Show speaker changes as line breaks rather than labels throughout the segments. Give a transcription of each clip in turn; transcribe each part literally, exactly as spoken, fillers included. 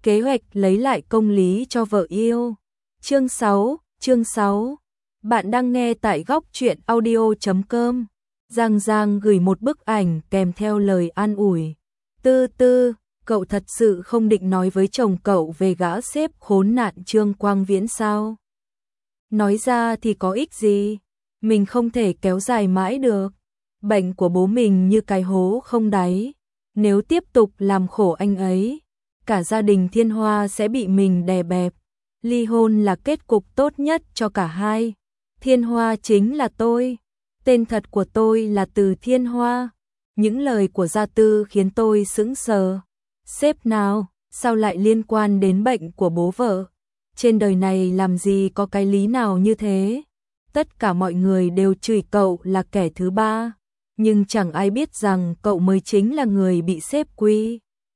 kế hoạch lấy lại công lý cho vợ yêu. Chương sáu, chương sáu. Bạn đang nghe tại góc truyện audio chấm com. Giang Giang gửi một bức ảnh kèm theo lời an ủi. Tư tư, cậu thật sự không định nói với chồng cậu về gã sếp khốn nạn Trương Quang Viễn sao? Nói ra thì có ích gì? Mình không thể kéo dài mãi được. Bệnh của bố mình như cái hố không đáy. Nếu tiếp tục làm khổ anh ấy, cả gia đình Thiên Hoa sẽ bị mình đè bẹp. Ly hôn là kết cục tốt nhất cho cả hai. Thiên Hoa chính là tôi. Tên thật của tôi là Từ Thiên Hoa. Những lời của Gia Tư khiến tôi sững sờ. Sếp nào, sao lại liên quan đến bệnh của bố vợ? Trên đời này làm gì có cái lý nào như thế? Tất cả mọi người đều chửi cậu là kẻ thứ ba, nhưng chẳng ai biết rằng cậu mới chính là người bị sếp quy.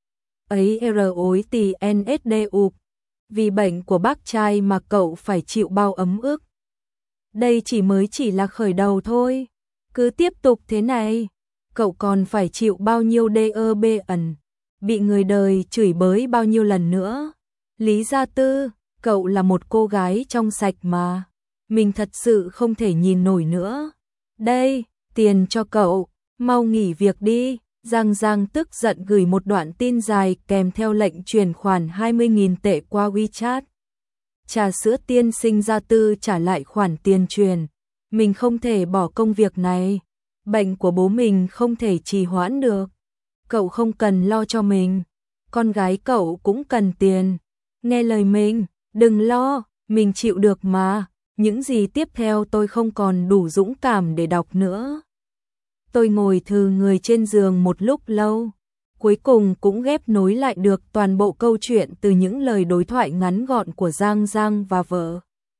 Ấy r ối tì en ét đê ụp. Vì bệnh của bác trai mà cậu phải chịu bao ấm ức. Đây chỉ mới chỉ là khởi đầu thôi. Cứ tiếp tục thế này, cậu còn phải chịu bao nhiêu đê ơ bê ẩn, bị người đời chửi bới bao nhiêu lần nữa. Lý Gia Tư, cậu là một cô gái trong sạch mà. Mình thật sự không thể nhìn nổi nữa. Đây, tiền cho cậu, mau nghỉ việc đi. Giang Giang tức giận gửi một đoạn tin dài kèm theo lệnh chuyển khoản hai mươi nghìn tệ qua WeChat. Trà sữa tiên sinh Gia Tư trả lại khoản tiền truyền. Mình không thể bỏ công việc này. Bệnh của bố mình không thể trì hoãn được. Cậu không cần lo cho mình. Con gái cậu cũng cần tiền. Nghe lời mình, đừng lo, mình chịu được mà. Những gì tiếp theo tôi không còn đủ dũng cảm để đọc nữa. Tôi ngồi thừ người trên giường một lúc lâu, cuối cùng cũng ghép nối lại được toàn bộ câu chuyện từ những lời đối thoại ngắn gọn của Giang Giang và vợ.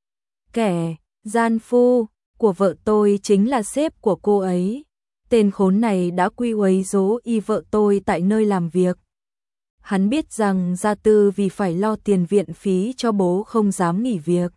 Kẻ, gian phu, của vợ tôi chính là sếp của cô ấy. Tên khốn này đã quy quấy rối y vợ tôi tại nơi làm việc. Hắn biết rằng Gia Tư vì phải lo tiền viện phí cho bố không dám nghỉ việc,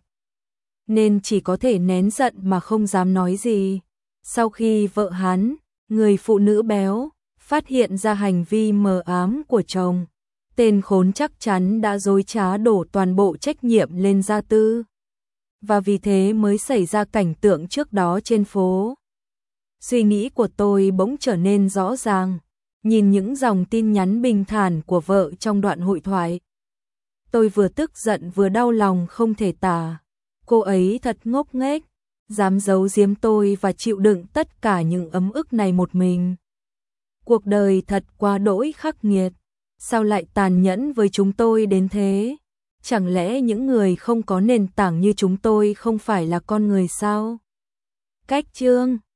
nên chỉ có thể nén giận mà không dám nói gì. Sau khi vợ hắn, người phụ nữ béo, phát hiện ra hành vi mờ ám của chồng, tên khốn chắc chắn đã dối trá đổ toàn bộ trách nhiệm lên Gia Tư. Và vì thế mới xảy ra cảnh tượng trước đó trên phố. Suy nghĩ của tôi bỗng trở nên rõ ràng, nhìn những dòng tin nhắn bình thản của vợ trong đoạn hội thoại. Tôi vừa tức giận vừa đau lòng không thể tả. Cô ấy thật ngốc nghếch, dám giấu giếm tôi và chịu đựng tất cả những ấm ức này một mình. Cuộc đời thật quá đỗi khắc nghiệt, sao lại tàn nhẫn với chúng tôi đến thế? Chẳng lẽ những người không có nền tảng như chúng tôi không phải là con người sao? Cách chương